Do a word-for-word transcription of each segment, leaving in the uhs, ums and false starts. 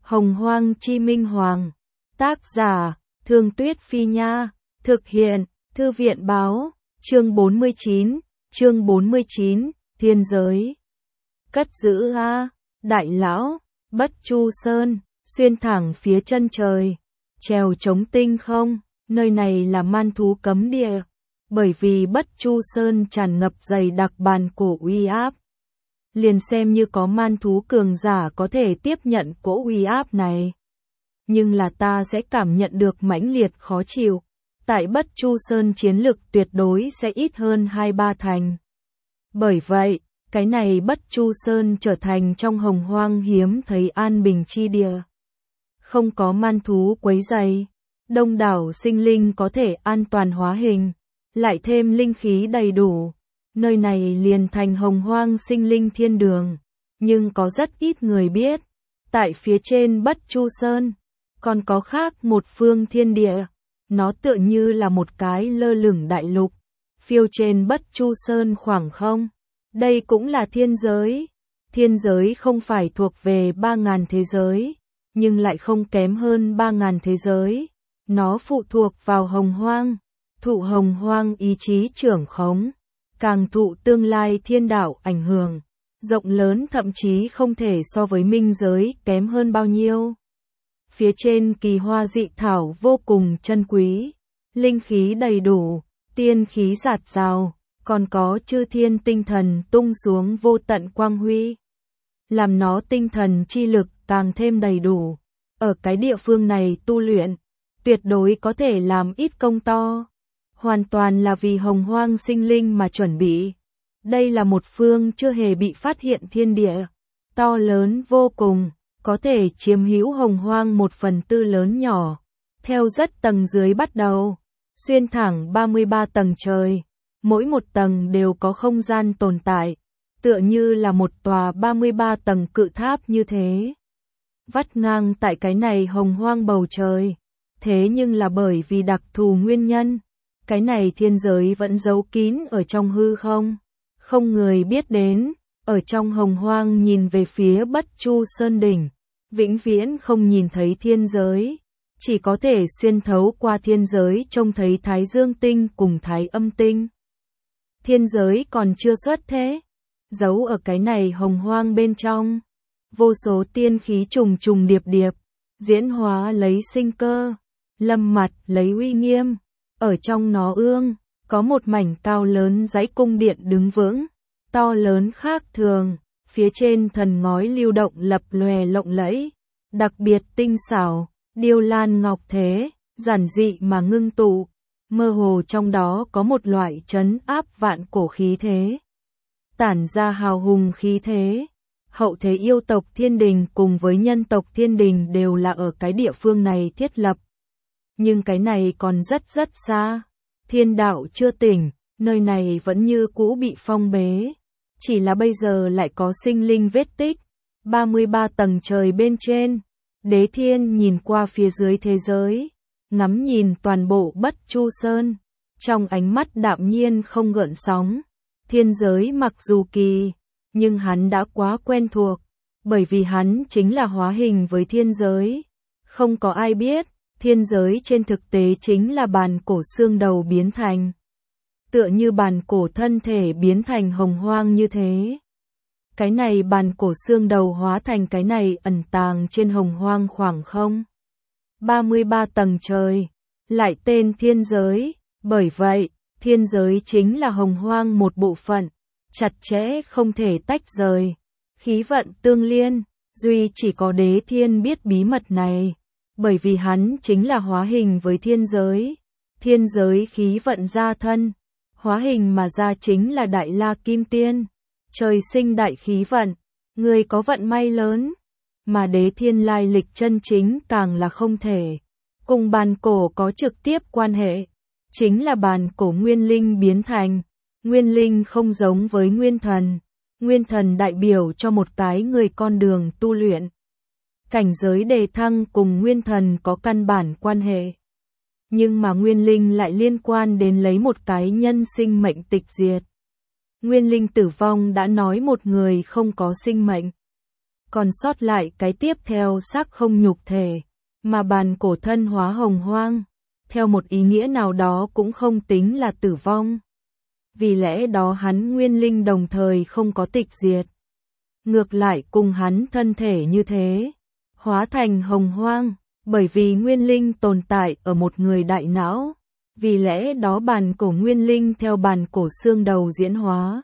Hồng Hoang Chi Minh Hoàng. Tác giả, Thương Tuyết Phi Nha. Thực hiện, Thư viện Báo. Chương bốn mươi chín. Chương bốn mươi chín. Thiên giới. Cất giữ a, đại lão, Bất Chu Sơn, xuyên thẳng phía chân trời, trèo chống tinh không, nơi này là man thú cấm địa, bởi vì Bất Chu Sơn tràn ngập dày đặc bàn cổ uy áp. Liền xem như có man thú cường giả có thể tiếp nhận cỗ uy áp này, nhưng là ta sẽ cảm nhận được mãnh liệt khó chịu. Tại Bất Chu Sơn chiến lực tuyệt đối sẽ ít hơn hai ba thành. Bởi vậy, cái này Bất Chu Sơn trở thành trong hồng hoang hiếm thấy an bình chi địa. Không có man thú quấy rầy, đông đảo sinh linh có thể an toàn hóa hình, lại thêm linh khí đầy đủ. Nơi này liền thành hồng hoang sinh linh thiên đường, nhưng có rất ít người biết, tại phía trên Bất Chu Sơn, còn có khác một phương thiên địa, nó tựa như là một cái lơ lửng đại lục, phiêu trên Bất Chu Sơn khoảng không. Đây cũng là thiên giới, thiên giới không phải thuộc về ba ngàn thế giới, nhưng lại không kém hơn ba ngàn thế giới, nó phụ thuộc vào hồng hoang, thụ hồng hoang ý chí trưởng khống. Càng thụ tương lai thiên đạo ảnh hưởng, rộng lớn thậm chí không thể so với minh giới kém hơn bao nhiêu. Phía trên kỳ hoa dị thảo vô cùng chân quý, linh khí đầy đủ, tiên khí dạt dào, còn có chư thiên tinh thần tung xuống vô tận quang huy, làm nó tinh thần chi lực càng thêm đầy đủ. Ở cái địa phương này tu luyện, tuyệt đối có thể làm ít công to. Hoàn toàn là vì hồng hoang sinh linh mà chuẩn bị. Đây là một phương chưa hề bị phát hiện thiên địa, to lớn vô cùng, có thể chiếm hữu hồng hoang một phần tư lớn nhỏ. Theo rất tầng dưới bắt đầu, xuyên thẳng ba mươi ba tầng trời, mỗi một tầng đều có không gian tồn tại, tựa như là một tòa ba mươi ba tầng cự tháp như thế. Vắt ngang tại cái này hồng hoang bầu trời, thế nhưng là bởi vì đặc thù nguyên nhân. Cái này thiên giới vẫn giấu kín ở trong hư không, không người biết đến, ở trong hồng hoang nhìn về phía Bất Chu Sơn đỉnh, vĩnh viễn không nhìn thấy thiên giới, chỉ có thể xuyên thấu qua thiên giới trông thấy Thái Dương tinh cùng Thái Âm tinh. Thiên giới còn chưa xuất thế, giấu ở cái này hồng hoang bên trong, vô số tiên khí trùng trùng điệp điệp, diễn hóa lấy sinh cơ, lâm mặt lấy uy nghiêm. Ở trong nó ương, có một mảnh cao lớn dãy cung điện đứng vững, to lớn khác thường, phía trên thần ngói lưu động lập lòe lộng lẫy, đặc biệt tinh xảo, điêu lan ngọc thế, giản dị mà ngưng tụ, mơ hồ trong đó có một loại trấn áp vạn cổ khí thế, tản ra hào hùng khí thế. Hậu thế yêu tộc thiên đình cùng với nhân tộc thiên đình đều là ở cái địa phương này thiết lập. Nhưng cái này còn rất rất xa, thiên đạo chưa tỉnh, nơi này vẫn như cũ bị phong bế, chỉ là bây giờ lại có sinh linh vết tích. ba mươi ba tầng trời bên trên, Đế Thiên nhìn qua phía dưới thế giới, ngắm nhìn toàn bộ Bất Chu Sơn, trong ánh mắt đạm nhiên không gợn sóng. Thiên giới mặc dù kỳ, nhưng hắn đã quá quen thuộc, bởi vì hắn chính là hóa hình với thiên giới. Không có ai biết, thiên giới trên thực tế chính là bàn cổ xương đầu biến thành. Tựa như bàn cổ thân thể biến thành hồng hoang như thế. Cái này bàn cổ xương đầu hóa thành cái này ẩn tàng trên hồng hoang khoảng không. ba mươi ba tầng trời, lại tên thiên giới, bởi vậy, thiên giới chính là hồng hoang một bộ phận, chặt chẽ không thể tách rời, khí vận tương liên, duy chỉ có Đế Thiên biết bí mật này. Bởi vì hắn chính là hóa hình với thiên giới, thiên giới khí vận ra thân, hóa hình mà ra chính là Đại La Kim Tiên, trời sinh đại khí vận, người có vận may lớn, mà Đế Thiên lai lịch chân chính càng là không thể, cùng bàn cổ có trực tiếp quan hệ, chính là bàn cổ nguyên linh biến thành, nguyên linh không giống với nguyên thần, nguyên thần đại biểu cho một cái người con đường tu luyện. Cảnh giới đề thăng cùng nguyên thần có căn bản quan hệ. Nhưng mà nguyên linh lại liên quan đến lấy một cái nhân sinh mệnh tịch diệt. Nguyên linh tử vong đã nói một người không có sinh mệnh. còn sót lại cái tiếp theo xác không nhục thể, mà bàn cổ thân hóa hồng hoang, theo một ý nghĩa nào đó cũng không tính là tử vong. Vì lẽ đó hắn nguyên linh đồng thời không có tịch diệt. Ngược lại cùng hắn thân thể như thế, hóa thành hồng hoang, bởi vì nguyên linh tồn tại ở một người đại não. Vì lẽ đó bàn cổ nguyên linh theo bàn cổ xương đầu diễn hóa,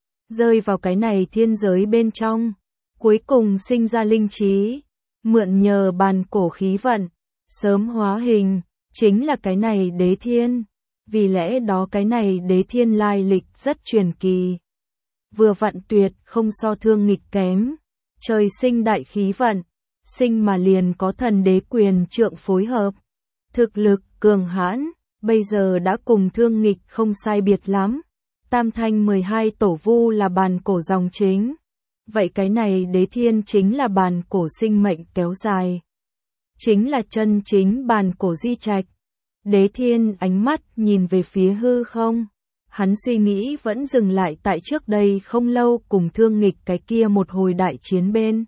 rơi vào cái này thiên giới bên trong, cuối cùng sinh ra linh trí, mượn nhờ bàn cổ khí vận, sớm hóa hình, chính là cái này đế thiên. Vì lẽ đó cái này đế thiên lai lịch rất truyền kỳ. Vừa vặn tuyệt không so thương nghịch kém, trời sinh đại khí vận, sinh mà liền có thần đế quyền trượng phối hợp. Thực lực cường hãn, bây giờ đã cùng thương nghịch không sai biệt lắm. Tam thanh mười hai tổ vu là bàn cổ dòng chính. Vậy cái này đế thiên chính là bàn cổ sinh mệnh kéo dài. Chính là chân chính bàn cổ di trạch. Đế thiên ánh mắt nhìn về phía hư không. Hắn suy nghĩ vẫn dừng lại tại trước đây không lâu cùng thương nghịch cái kia một hồi đại chiến bên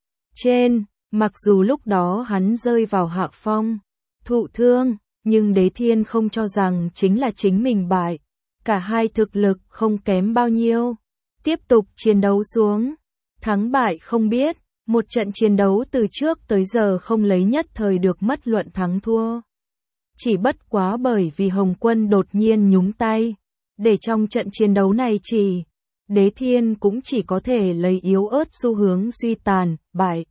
trên. Mặc dù lúc đó hắn rơi vào hạ phong, thụ thương, nhưng đế thiên không cho rằng chính là chính mình bại. Cả hai thực lực không kém bao nhiêu. Tiếp tục chiến đấu xuống. Thắng bại không biết. Một trận chiến đấu từ trước tới giờ không lấy nhất thời được mất luận thắng thua. Chỉ bất quá bởi vì Hồng Quân đột nhiên nhúng tay. Để trong trận chiến đấu này chỉ, đế thiên cũng chỉ có thể lấy yếu ớt xu hướng suy tàn, bại.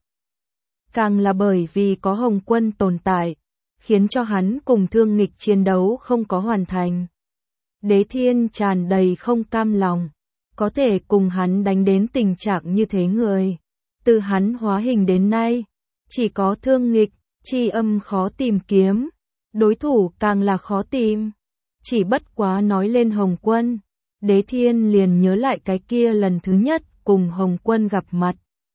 Càng là bởi vì có Hồng Quân tồn tại, khiến cho hắn cùng thương nghịch chiến đấu không có hoàn thành. Đế thiên tràn đầy không cam lòng, có thể cùng hắn đánh đến tình trạng như thế người. Từ hắn hóa hình đến nay, chỉ có thương nghịch, chi âm khó tìm kiếm, đối thủ càng là khó tìm. Chỉ bất quá nói lên Hồng Quân, đế thiên liền nhớ lại cái kia lần thứ nhất cùng Hồng Quân gặp mặt.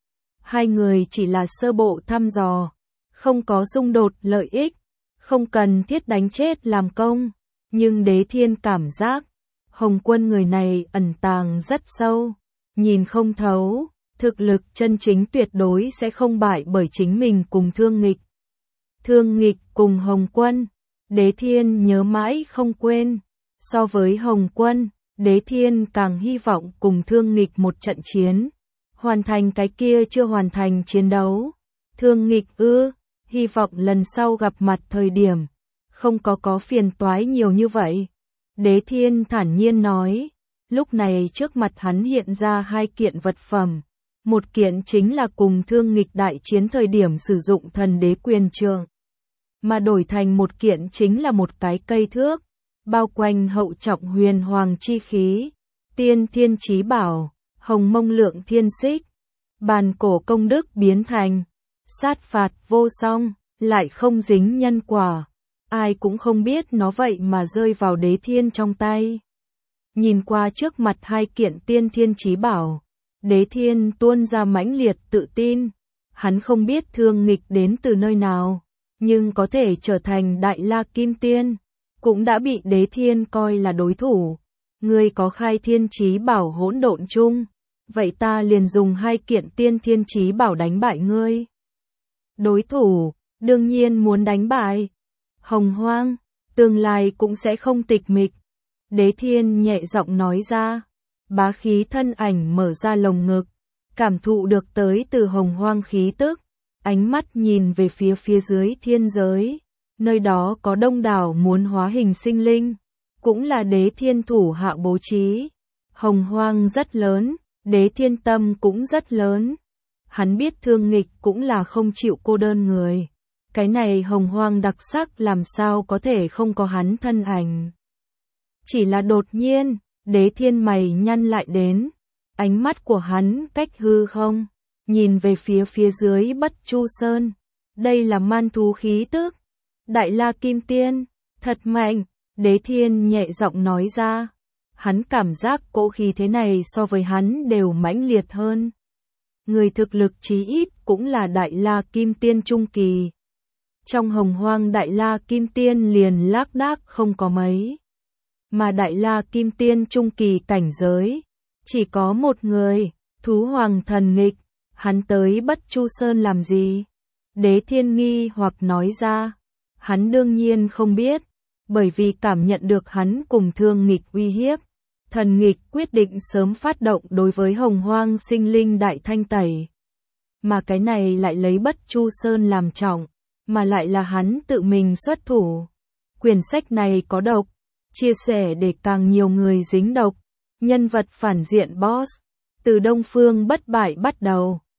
Hai người chỉ là sơ bộ thăm dò, không có xung đột lợi ích, không cần thiết đánh chết làm công. Nhưng đế thiên cảm giác, Hồng Quân người này ẩn tàng rất sâu, nhìn không thấu, thực lực chân chính tuyệt đối sẽ không bại bởi chính mình cùng thương nghịch. Thương nghịch cùng Hồng Quân, đế thiên nhớ mãi không quên. So với Hồng Quân, đế thiên càng hy vọng cùng thương nghịch một trận chiến, hoàn thành cái kia chưa hoàn thành chiến đấu. Thương nghịch ư, hy vọng lần sau gặp mặt thời điểm, không có có phiền toái nhiều như vậy. Đế thiên thản nhiên nói, lúc này trước mặt hắn hiện ra hai kiện vật phẩm. Một kiện chính là cùng thương nghịch đại chiến thời điểm sử dụng thần đế quyền trượng, mà đổi thành một kiện chính là một cái cây thước, bao quanh hậu trọng huyền hoàng chi khí, tiên thiên chí bảo, hồng mông lượng thiên xích, bàn cổ công đức biến thành, sát phạt vô song, lại không dính nhân quả. Ai cũng không biết nó vậy mà rơi vào đế thiên trong tay. Nhìn qua trước mặt hai kiện tiên thiên chí bảo, đế thiên tuôn ra mãnh liệt tự tin. Hắn không biết thương nghịch đến từ nơi nào, nhưng có thể trở thành đại la kim tiên, cũng đã bị đế thiên coi là đối thủ. Ngươi có khai thiên chí bảo hỗn độn chung, vậy ta liền dùng hai kiện tiên thiên chí bảo đánh bại ngươi. Đối thủ, đương nhiên muốn đánh bại. Hồng hoang, tương lai cũng sẽ không tịch mịch. Đế thiên nhẹ giọng nói ra, bá khí thân ảnh mở ra lồng ngực, cảm thụ được tới từ hồng hoang khí tức, ánh mắt nhìn về phía phía dưới thiên giới, nơi đó có đông đảo muốn hóa hình sinh linh, cũng là đế thiên thủ hạ bố trí. Hồng hoang rất lớn, đế thiên tâm cũng rất lớn. Hắn biết thương nghịch cũng là không chịu cô đơn người. Cái này hồng hoang đặc sắc làm sao có thể không có hắn thân ảnh. Chỉ là đột nhiên, đế thiên mày nhăn lại đến. Ánh mắt của hắn cách hư không, nhìn về phía phía dưới Bất Chu Sơn. Đây là man thú khí tức. Đại la kim tiên, thật mạnh, đế thiên nhẹ giọng nói ra. Hắn cảm giác cỗ khí thế này so với hắn đều mãnh liệt hơn. Người thực lực chí ít cũng là đại la kim tiên trung kỳ. Trong hồng hoang đại la kim tiên liền lác đác không có mấy. Mà đại la kim tiên trung kỳ cảnh giới, chỉ có một người, thú hoàng thần nghịch. Hắn tới Bất Chu Sơn làm gì? Đế Thiên nghi hoặc nói ra. Hắn đương nhiên không biết, bởi vì cảm nhận được hắn cùng Thương Nghịch uy hiếp. Thần Nghịch quyết định sớm phát động đối với Hồng Hoang sinh linh đại thanh tẩy. Mà cái này lại lấy Bất Chu Sơn làm trọng, mà lại là hắn tự mình xuất thủ. Quyển sách này có độc, chia sẻ để càng nhiều người dính độc. Nhân vật phản diện boss, từ Đông Phương bất bại bắt đầu.